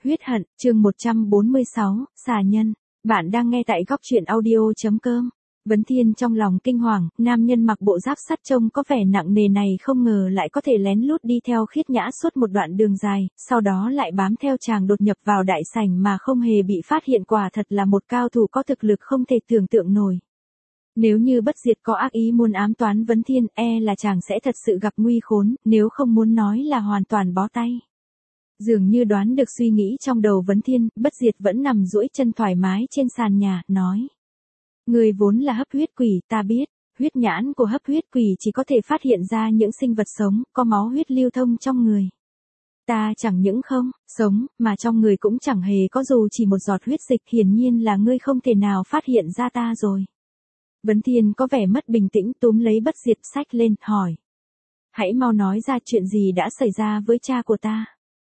Huyết hận, chương 146, xà nhân. Bạn đang nghe tại góc truyện audio.com. Vấn Thiên trong lòng kinh hoàng, nam nhân mặc bộ giáp sắt trông có vẻ nặng nề này không ngờ lại có thể lén lút đi theo Khiết Nhã suốt một đoạn đường dài, sau đó lại bám theo chàng đột nhập vào đại sảnh mà không hề bị phát hiện, quả thật là một cao thủ có thực lực không thể tưởng tượng nổi. Nếu như Bất Diệt có ác ý muốn ám toán Vấn Thiên, là chàng sẽ thật sự gặp nguy khốn, nếu không muốn nói là hoàn toàn bó tay. Dường như đoán được suy nghĩ trong đầu Vấn Thiên, Bất Diệt vẫn nằm duỗi chân thoải mái trên sàn nhà, nói. Người vốn là hấp huyết quỷ, ta biết, huyết nhãn của hấp huyết quỷ chỉ có thể phát hiện ra những sinh vật sống, có máu huyết lưu thông trong người. Ta chẳng những không, sống, mà trong người cũng chẳng hề có dù chỉ một giọt huyết dịch, hiển nhiên là ngươi không thể nào phát hiện ra ta rồi. Vấn Thiên có vẻ mất bình tĩnh, túm lấy Bất Diệt xách lên, hỏi. Hãy mau nói ra chuyện gì đã xảy ra với cha của ta.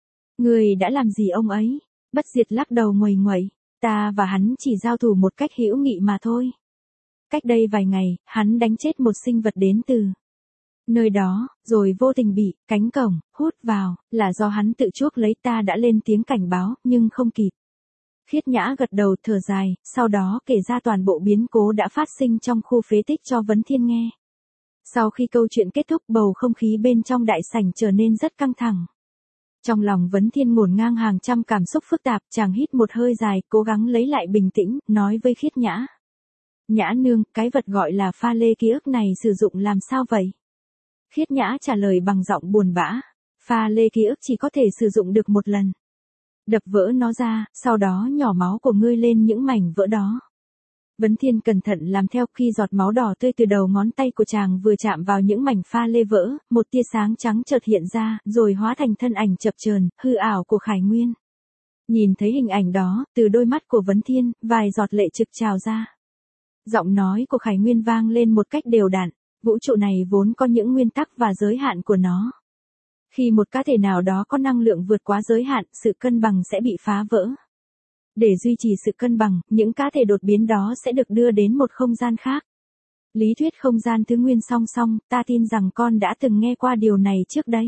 Người đã làm gì ông ấy? Bất Diệt lắc đầu nguầy nguậy. Ta và hắn chỉ giao thủ một cách hữu nghị mà thôi. Cách đây vài ngày, hắn đánh chết một sinh vật đến từ nơi đó, rồi vô tình bị cánh cổng hút vào, là do hắn tự chuốc lấy. Ta đã lên tiếng cảnh báo, nhưng không kịp. Khiết Nhã gật đầu thở dài, sau đó kể ra toàn bộ biến cố đã phát sinh trong khu phế tích cho Vấn Thiên nghe. Sau khi câu chuyện kết thúc, bầu không khí bên trong đại sảnh trở nên rất căng thẳng. Trong lòng Vấn Thiên ngổn ngang hàng trăm cảm xúc phức tạp, chàng hít một hơi dài, cố gắng lấy lại bình tĩnh, nói với Khiết Nhã. Nhã nương, cái vật gọi là pha lê ký ức này sử dụng làm sao vậy? Khiết Nhã trả lời bằng giọng buồn bã. Pha lê ký ức chỉ có thể sử dụng được một lần. Đập vỡ nó ra, sau đó nhỏ máu của ngươi lên những mảnh vỡ đó. Vấn Thiên cẩn thận làm theo, khi giọt máu đỏ tươi từ đầu ngón tay của chàng vừa chạm vào những mảnh pha lê vỡ, một tia sáng trắng chợt hiện ra, rồi hóa thành thân ảnh chập chờn, hư ảo của Khải Nguyên. Nhìn thấy hình ảnh đó, từ đôi mắt của Vấn Thiên, vài giọt lệ trực trào ra. Giọng nói của Khải Nguyên vang lên một cách đều đặn, vũ trụ này vốn có những nguyên tắc và giới hạn của nó. Khi một cá thể nào đó có năng lượng vượt quá giới hạn, sự cân bằng sẽ bị phá vỡ. Để duy trì sự cân bằng, những cá thể đột biến đó sẽ được đưa đến một không gian khác. Lý thuyết không gian thứ nguyên song song, ta tin rằng con đã từng nghe qua điều này trước đây.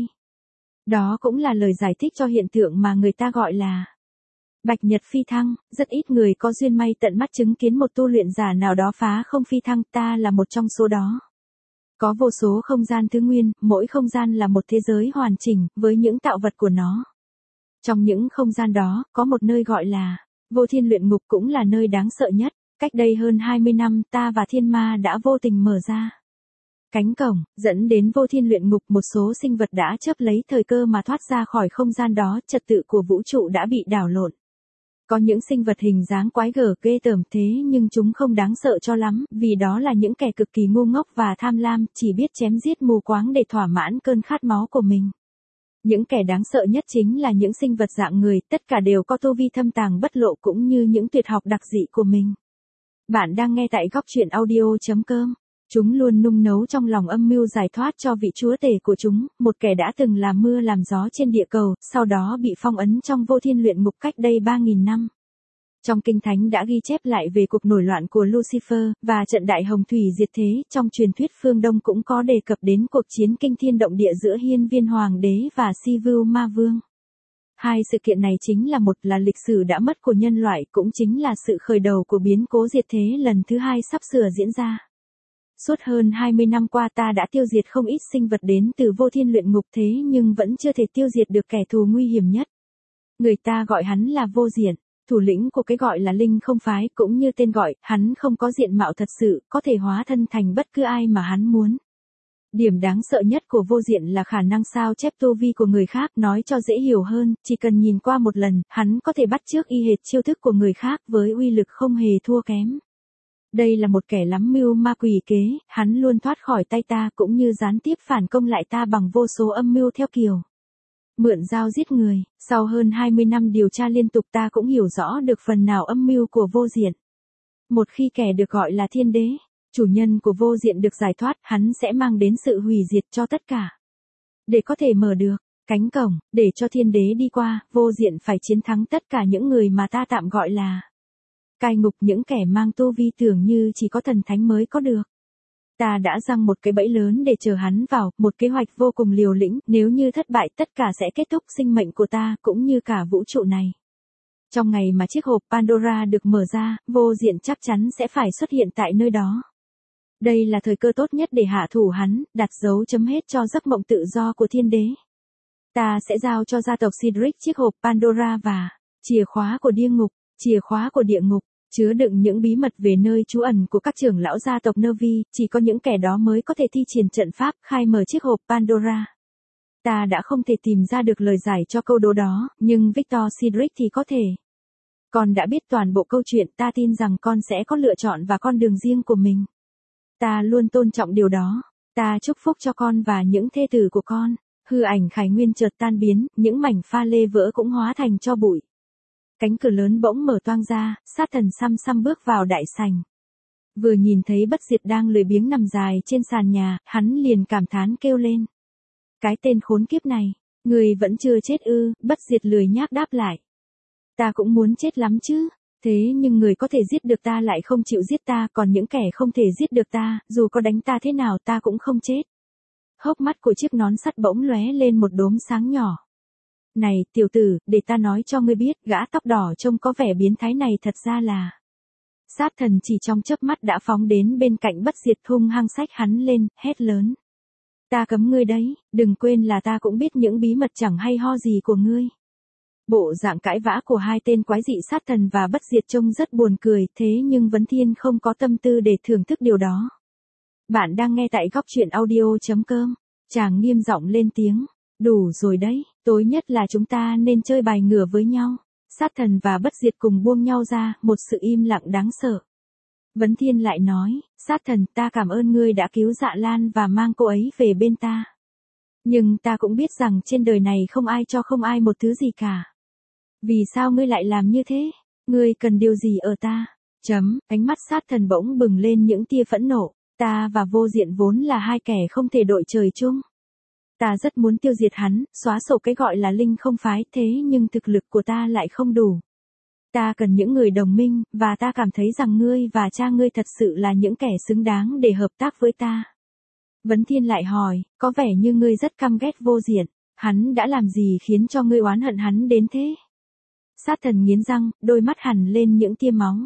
Đó cũng là lời giải thích cho hiện tượng mà người ta gọi là bạch nhật phi thăng. Rất ít người có duyên may tận mắt chứng kiến một tu luyện giả nào đó phá không phi thăng, ta là một trong số đó. Có vô số không gian thứ nguyên, mỗi không gian là một thế giới hoàn chỉnh, với những tạo vật của nó. Trong những không gian đó, có một nơi gọi là Vô Thiên Luyện Ngục, cũng là nơi đáng sợ nhất. Cách đây hơn 20 năm, ta và Thiên Ma đã vô tình mở ra cánh cổng, dẫn đến Vô Thiên Luyện Ngục. Một số sinh vật đã chớp lấy thời cơ mà thoát ra khỏi không gian đó, trật tự của vũ trụ đã bị đảo lộn. Có những sinh vật hình dáng quái gở ghê tởm, thế nhưng chúng không đáng sợ cho lắm, vì đó là những kẻ cực kỳ ngu ngốc và tham lam, chỉ biết chém giết mù quáng để thỏa mãn cơn khát máu của mình. Những kẻ đáng sợ nhất chính là những sinh vật dạng người, tất cả đều có tu vi thâm tàng bất lộ cũng như những tuyệt học đặc dị của mình. Bạn đang nghe tại góc truyện audio.com. Chúng luôn nung nấu trong lòng âm mưu giải thoát cho vị chúa tể của chúng, một kẻ đã từng làm mưa làm gió trên địa cầu, sau đó bị phong ấn trong Vô Thiên Luyện Ngục cách đây 3.000 năm. Trong Kinh Thánh đã ghi chép lại về cuộc nổi loạn của Lucifer, và trận đại hồng thủy diệt thế. Trong truyền thuyết phương Đông cũng có đề cập đến cuộc chiến kinh thiên động địa giữa Hiên Viên Hoàng đế và Sivu Ma Vương. Hai sự kiện này chính là một là lịch sử đã mất của nhân loại, cũng chính là sự khởi đầu của biến cố diệt thế lần thứ hai sắp sửa diễn ra. Suốt hơn 20 năm qua ta đã tiêu diệt không ít sinh vật đến từ Vô Thiên Luyện Ngục, thế nhưng vẫn chưa thể tiêu diệt được kẻ thù nguy hiểm nhất. Người ta gọi hắn là Vô Diện, thủ lĩnh của cái gọi là Linh Không Phái, cũng như tên gọi, hắn không có diện mạo thật sự, có thể hóa thân thành bất cứ ai mà hắn muốn. Điểm đáng sợ nhất của Vô Diện là khả năng sao chép tu vi của người khác. Nói cho dễ hiểu hơn, chỉ cần nhìn qua một lần, hắn có thể bắt chước y hệt chiêu thức của người khác với uy lực không hề thua kém. Đây là một kẻ lắm mưu ma quỷ kế, hắn luôn thoát khỏi tay ta, cũng như gián tiếp phản công lại ta bằng vô số âm mưu theo kiểu mượn dao giết người. Sau hơn 20 năm điều tra liên tục, ta cũng hiểu rõ được phần nào âm mưu của Vô Diện. Một khi kẻ được gọi là Thiên Đế, chủ nhân của Vô Diện được giải thoát, hắn sẽ mang đến sự hủy diệt cho tất cả. Để có thể mở được cánh cổng, để cho Thiên Đế đi qua, Vô Diện phải chiến thắng tất cả những người mà ta tạm gọi là cai ngục, những kẻ mang tu vi tưởng như chỉ có thần thánh mới có được. Ta đã giăng một cái bẫy lớn để chờ hắn vào, một kế hoạch vô cùng liều lĩnh, nếu như thất bại tất cả sẽ kết thúc sinh mệnh của ta cũng như cả vũ trụ này. Trong ngày mà chiếc hộp Pandora được mở ra, vô diện chắc chắn sẽ phải xuất hiện tại nơi đó. Đây là thời cơ tốt nhất để hạ thủ hắn, đặt dấu chấm hết cho giấc mộng tự do của thiên đế. Ta sẽ giao cho gia tộc Cedric chiếc hộp Pandora và chìa khóa của địa ngục, chứa đựng những bí mật về nơi trú ẩn của các trưởng lão gia tộc Nervi, chỉ có những kẻ đó mới có thể thi triển trận pháp khai mở chiếc hộp Pandora. Ta đã không thể tìm ra được lời giải cho câu đố đó, nhưng Victor Cedric thì có thể. Con đã biết toàn bộ câu chuyện, ta tin rằng con sẽ có lựa chọn và con đường riêng của mình. Ta luôn tôn trọng điều đó. Ta chúc phúc cho con và những thê tử của con. Hư ảnh Khải Nguyên chợt tan biến, những mảnh pha lê vỡ cũng hóa thành tro bụi. Cánh cửa lớn bỗng mở toang ra, sát thần xăm bước vào đại sảnh. Vừa nhìn thấy Bất Diệt đang lười biếng nằm dài trên sàn nhà, hắn liền cảm thán kêu lên. Cái tên khốn kiếp này, người vẫn chưa chết ư? Bất Diệt lười nhác đáp lại. Ta cũng muốn chết lắm chứ. Thế nhưng người có thể giết được ta lại không chịu giết ta, còn những kẻ không thể giết được ta, dù có đánh ta thế nào ta cũng không chết. Hốc mắt của chiếc nón sắt bỗng lóe lên một đốm sáng nhỏ. Này, tiểu tử, để ta nói cho ngươi biết, gã tóc đỏ trông có vẻ biến thái này thật ra là... Sát thần chỉ trong chớp mắt đã phóng đến bên cạnh Bất Diệt, hung hăng xách hắn lên, hét lớn. Ta cấm ngươi đấy, đừng quên là ta cũng biết những bí mật chẳng hay ho gì của ngươi. Bộ dạng cãi vã của hai tên quái dị sát thần và Bất Diệt trông rất buồn cười, thế nhưng Vấn Thiên không có tâm tư để thưởng thức điều đó. Bạn đang nghe tại góc truyện audio.com. Chàng nghiêm giọng lên tiếng. Đủ rồi đấy, tối nhất là chúng ta nên chơi bài ngửa với nhau. Sát thần và Bất Diệt cùng buông nhau ra, một sự im lặng đáng sợ. Vấn Thiên lại nói, sát thần, ta cảm ơn ngươi đã cứu Dạ Lan và mang cô ấy về bên ta. Nhưng ta cũng biết rằng trên đời này không ai cho không ai một thứ gì cả. Vì sao ngươi lại làm như thế? Ngươi cần điều gì ở ta? Ánh mắt sát thần bỗng bừng lên những tia phẫn nộ. Ta và Vô Diện vốn là hai kẻ không thể đội trời chung. Ta rất muốn tiêu diệt hắn, xóa sổ cái gọi là linh không phái, thế nhưng thực lực của ta lại không đủ. Ta cần những người đồng minh, và ta cảm thấy rằng ngươi và cha ngươi thật sự là những kẻ xứng đáng để hợp tác với ta. Vấn Thiên lại hỏi, có vẻ như ngươi rất căm ghét Vô Diện, hắn đã làm gì khiến cho ngươi oán hận hắn đến thế? Sát thần nghiến răng, đôi mắt hằn lên những tia máu.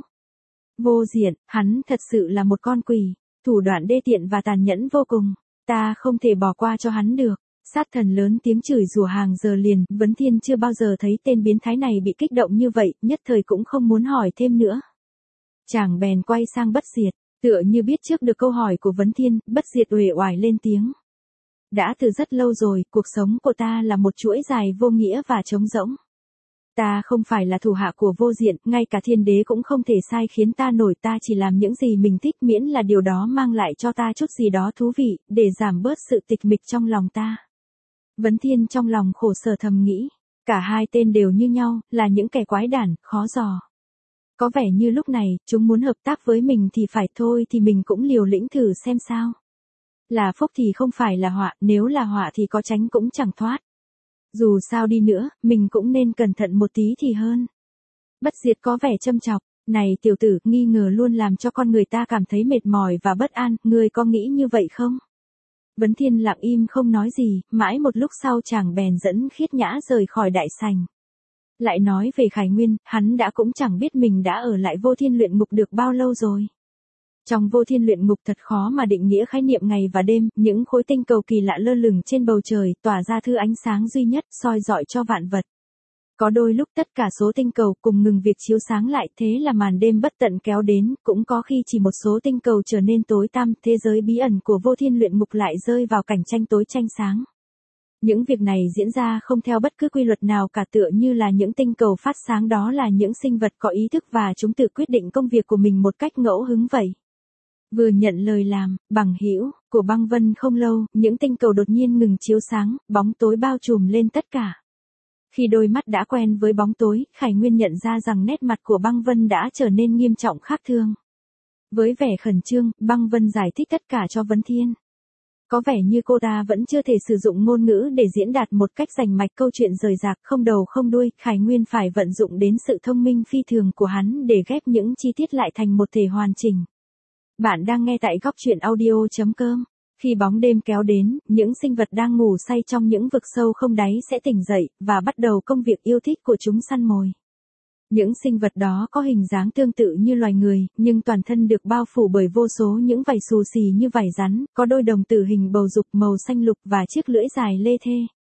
Vô Diện, hắn thật sự là một con quỷ, thủ đoạn đê tiện và tàn nhẫn vô cùng, ta không thể bỏ qua cho hắn được. Sát thần lớn tiếng chửi rủa hàng giờ liền, Vấn Thiên chưa bao giờ thấy tên biến thái này bị kích động như vậy, nhất thời cũng không muốn hỏi thêm nữa. Chàng bèn quay sang Bất Diệt, tựa như biết trước được câu hỏi của Vấn Thiên, Bất Diệt uể oải lên tiếng. Đã từ rất lâu rồi, cuộc sống của ta là một chuỗi dài vô nghĩa và trống rỗng. Ta không phải là thủ hạ của Vô Diện, ngay cả thiên đế cũng không thể sai khiến ta nổi, ta chỉ làm những gì mình thích miễn là điều đó mang lại cho ta chút gì đó thú vị, để giảm bớt sự tịch mịch trong lòng ta. Vấn Thiên trong lòng khổ sở thầm nghĩ, cả hai tên đều như nhau, là những kẻ quái đản, khó dò. Có vẻ như lúc này, chúng muốn hợp tác với mình thì phải thôi thì mình cũng liều lĩnh thử xem sao. Là phúc thì không phải là họa, nếu là họa thì có tránh cũng chẳng thoát. Dù sao đi nữa, mình cũng nên cẩn thận một tí thì hơn. Bất Diệt có vẻ châm chọc, này tiểu tử, nghi ngờ luôn làm cho con người ta cảm thấy mệt mỏi và bất an, ngươi có nghĩ như vậy không? Vấn Thiên lặng im không nói gì, mãi một lúc sau chàng bèn dẫn Khiết Nhã rời khỏi đại sảnh. Lại nói về Khải Nguyên, hắn đã cũng chẳng biết mình đã ở lại Vô Thiên Luyện Ngục được bao lâu rồi. Trong Vô Thiên Luyện Ngục thật khó mà định nghĩa khái niệm ngày và đêm, những khối tinh cầu kỳ lạ lơ lửng trên bầu trời, tỏa ra thứ ánh sáng duy nhất, soi rọi cho vạn vật. Có đôi lúc tất cả số tinh cầu cùng ngừng việc chiếu sáng lại, thế là màn đêm bất tận kéo đến, cũng có khi chỉ một số tinh cầu trở nên tối tăm, thế giới bí ẩn của Vô Thiên Luyện Ngục lại rơi vào cảnh tranh tối tranh sáng. Những việc này diễn ra không theo bất cứ quy luật nào cả, tựa như là những tinh cầu phát sáng đó là những sinh vật có ý thức và chúng tự quyết định công việc của mình một cách ngẫu hứng vậy. Vừa nhận lời làm, bằng hữu của Băng Vân không lâu, những tinh cầu đột nhiên ngừng chiếu sáng, bóng tối bao trùm lên tất cả. Khi đôi mắt đã quen với bóng tối, Khải Nguyên nhận ra rằng nét mặt của Băng Vân đã trở nên nghiêm trọng khác thường. Với vẻ khẩn trương, Băng Vân giải thích tất cả cho Vấn Thiên. Có vẻ như cô ta vẫn chưa thể sử dụng ngôn ngữ để diễn đạt một cách rành mạch câu chuyện rời rạc không đầu không đuôi, Khải Nguyên phải vận dụng đến sự thông minh phi thường của hắn để ghép những chi tiết lại thành một thể hoàn chỉnh. Bạn đang nghe tại góc truyện audio.com. Khi bóng đêm kéo đến, những sinh vật đang ngủ say trong những vực sâu không đáy sẽ tỉnh dậy, và bắt đầu công việc yêu thích của chúng săn mồi. Những sinh vật đó có hình dáng tương tự như loài người, nhưng toàn thân được bao phủ bởi vô số những vảy xù xì như vảy rắn, có đôi đồng tử hình bầu dục màu xanh lục và chiếc lưỡi dài lê thê.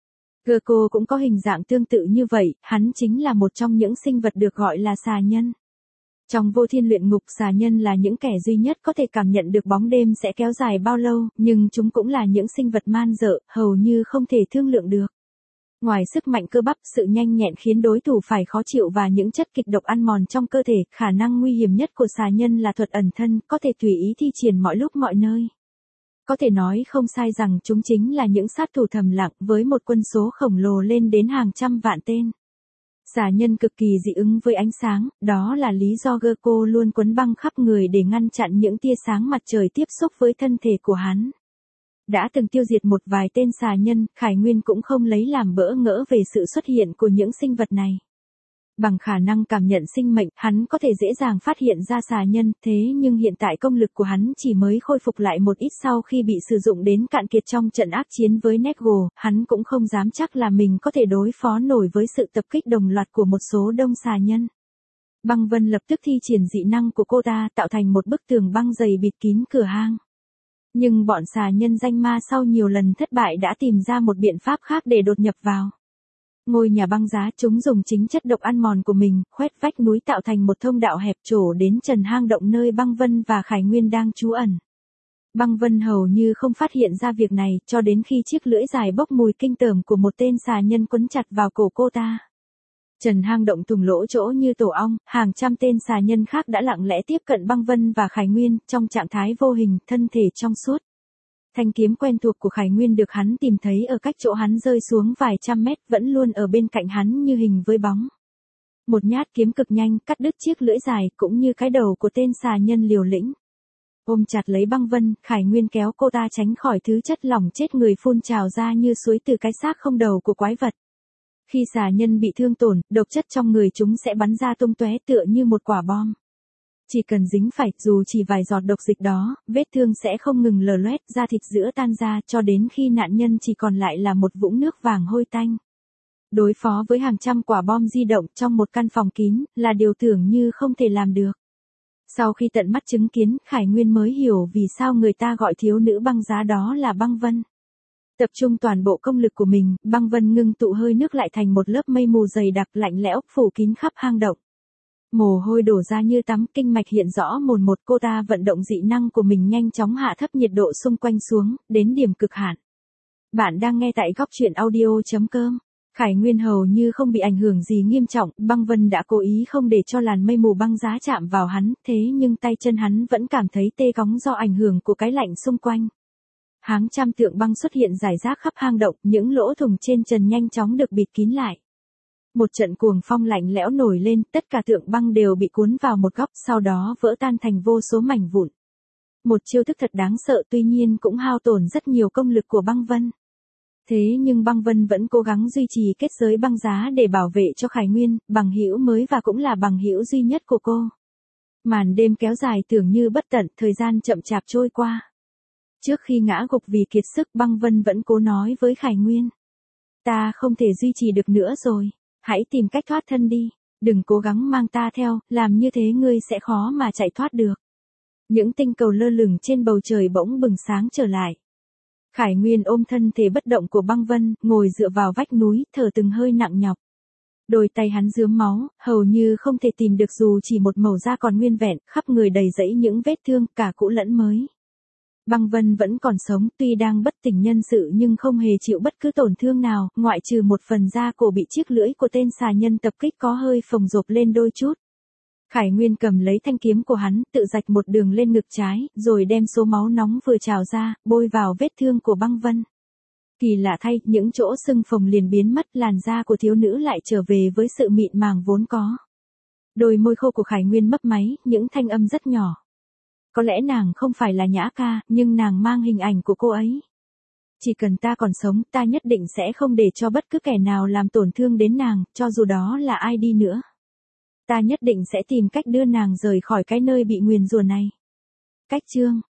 Gecko cũng có hình dạng tương tự như vậy, hắn chính là một trong những sinh vật được gọi là xà nhân. Trong vô thiên luyện ngục, xà nhân là những kẻ duy nhất có thể cảm nhận được bóng đêm sẽ kéo dài bao lâu, nhưng chúng cũng là những sinh vật man dợ, hầu như không thể thương lượng được. Ngoài sức mạnh cơ bắp, sự nhanh nhẹn khiến đối thủ phải khó chịu và những chất kịch độc ăn mòn trong cơ thể, khả năng nguy hiểm nhất của xà nhân là thuật ẩn thân, có thể tùy ý thi triển mọi lúc mọi nơi. Có thể nói không sai rằng chúng chính là những sát thủ thầm lặng với một quân số khổng lồ lên đến hàng trăm vạn tên. Xà nhân cực kỳ dị ứng với ánh sáng, đó là lý do Gecko luôn quấn băng khắp người để ngăn chặn những tia sáng mặt trời tiếp xúc với thân thể của hắn. Đã từng tiêu diệt một vài tên xà nhân, Khải Nguyên cũng không lấy làm bỡ ngỡ về sự xuất hiện của những sinh vật này. Bằng khả năng cảm nhận sinh mệnh, hắn có thể dễ dàng phát hiện ra xà nhân, thế nhưng hiện tại công lực của hắn chỉ mới khôi phục lại một ít sau khi bị sử dụng đến cạn kiệt trong trận ác chiến với Negro, hắn cũng không dám chắc là mình có thể đối phó nổi với sự tập kích đồng loạt của một số đông xà nhân. Băng Vân lập tức thi triển dị năng của cô ta tạo thành một bức tường băng dày bịt kín cửa hang. Nhưng bọn xà nhân danh ma sau nhiều lần thất bại đã tìm ra một biện pháp khác để đột nhập vào. Ngôi nhà băng giá, chúng dùng chính chất độc ăn mòn của mình, khoét vách núi tạo thành một thông đạo hẹp trổ đến trần hang động nơi Băng Vân và Khải Nguyên đang trú ẩn. Băng Vân hầu như không phát hiện ra việc này, cho đến khi chiếc lưỡi dài bốc mùi kinh tởm của một tên xà nhân quấn chặt vào cổ cô ta. Trần hang động thủng lỗ chỗ như tổ ong, hàng trăm tên xà nhân khác đã lặng lẽ tiếp cận Băng Vân và Khải Nguyên, trong trạng thái vô hình, thân thể trong suốt. Thanh kiếm quen thuộc của Khải Nguyên được hắn tìm thấy ở cách chỗ hắn rơi xuống vài trăm mét, vẫn luôn ở bên cạnh hắn như hình với bóng. Một nhát kiếm cực nhanh cắt đứt chiếc lưỡi dài cũng như cái đầu của tên xà nhân liều lĩnh. Ôm chặt lấy Băng Vân, Khải Nguyên kéo cô ta tránh khỏi thứ chất lỏng chết người phun trào ra như suối từ cái xác không đầu của quái vật. Khi xà nhân bị thương tổn, độc chất trong người chúng sẽ bắn ra tung tóe tựa như một quả bom. Chỉ cần dính phải, dù chỉ vài giọt độc dịch đó, vết thương sẽ không ngừng lở loét, da thịt giữa tan ra cho đến khi nạn nhân chỉ còn lại là một vũng nước vàng hôi tanh. Đối phó với hàng trăm quả bom di động trong một căn phòng kín, là điều tưởng như không thể làm được. Sau khi tận mắt chứng kiến, Khải Nguyên mới hiểu vì sao người ta gọi thiếu nữ băng giá đó là Băng Vân. Tập trung toàn bộ công lực của mình, Băng Vân ngưng tụ hơi nước lại thành một lớp mây mù dày đặc lạnh lẽo, phủ kín khắp hang động. Mồ hôi đổ ra như tắm, kinh mạch hiện rõ mồn một, cô ta vận động dị năng của mình nhanh chóng hạ thấp nhiệt độ xung quanh xuống, đến điểm cực hạn. Bạn đang nghe tại góc truyện audio.com. Khải Nguyên hầu như không bị ảnh hưởng gì nghiêm trọng, Băng Vân đã cố ý không để cho làn mây mù băng giá chạm vào hắn, thế nhưng tay chân hắn vẫn cảm thấy tê cóng do ảnh hưởng của cái lạnh xung quanh. Hàng trăm tượng băng xuất hiện rải rác khắp hang động, những lỗ thủng trên trần nhanh chóng được bịt kín lại. Một trận cuồng phong lạnh lẽo nổi lên, tất cả tượng băng đều bị cuốn vào một góc, sau đó vỡ tan thành vô số mảnh vụn. Một chiêu thức thật đáng sợ, tuy nhiên cũng hao tổn rất nhiều công lực của Băng Vân. Thế nhưng Băng Vân vẫn cố gắng duy trì kết giới băng giá để bảo vệ cho Khải Nguyên, bằng hữu mới và cũng là bằng hữu duy nhất của cô. Màn đêm kéo dài tưởng như bất tận, thời gian chậm chạp trôi qua. Trước khi ngã gục vì kiệt sức, Băng Vân vẫn cố nói với Khải Nguyên. Ta không thể duy trì được nữa rồi. Hãy tìm cách thoát thân đi, đừng cố gắng mang ta theo, làm như thế ngươi sẽ khó mà chạy thoát được. Những tinh cầu lơ lửng trên bầu trời bỗng bừng sáng trở lại. Khải Nguyên ôm thân thể bất động của Băng Vân, ngồi dựa vào vách núi, thở từng hơi nặng nhọc. Đôi tay hắn rướm máu, hầu như không thể tìm được dù chỉ một mẩu da còn nguyên vẹn, khắp người đầy rẫy những vết thương, cả cũ lẫn mới. Băng Vân vẫn còn sống, tuy đang bất tỉnh nhân sự nhưng không hề chịu bất cứ tổn thương nào, ngoại trừ một phần da cổ bị chiếc lưỡi của tên xà nhân tập kích có hơi phồng rộp lên đôi chút. Khải Nguyên cầm lấy thanh kiếm của hắn, tự rạch một đường lên ngực trái, rồi đem số máu nóng vừa trào ra, bôi vào vết thương của Băng Vân. Kỳ lạ thay, những chỗ sưng phồng liền biến mất, làn da của thiếu nữ lại trở về với sự mịn màng vốn có. Đôi môi khô của Khải Nguyên mấp máy, những thanh âm rất nhỏ. Có lẽ nàng không phải là Nhã Ca, nhưng nàng mang hình ảnh của cô ấy. Chỉ cần ta còn sống, ta nhất định sẽ không để cho bất cứ kẻ nào làm tổn thương đến nàng, cho dù đó là ai đi nữa. Ta nhất định sẽ tìm cách đưa nàng rời khỏi cái nơi bị nguyền rủa này. Cách chương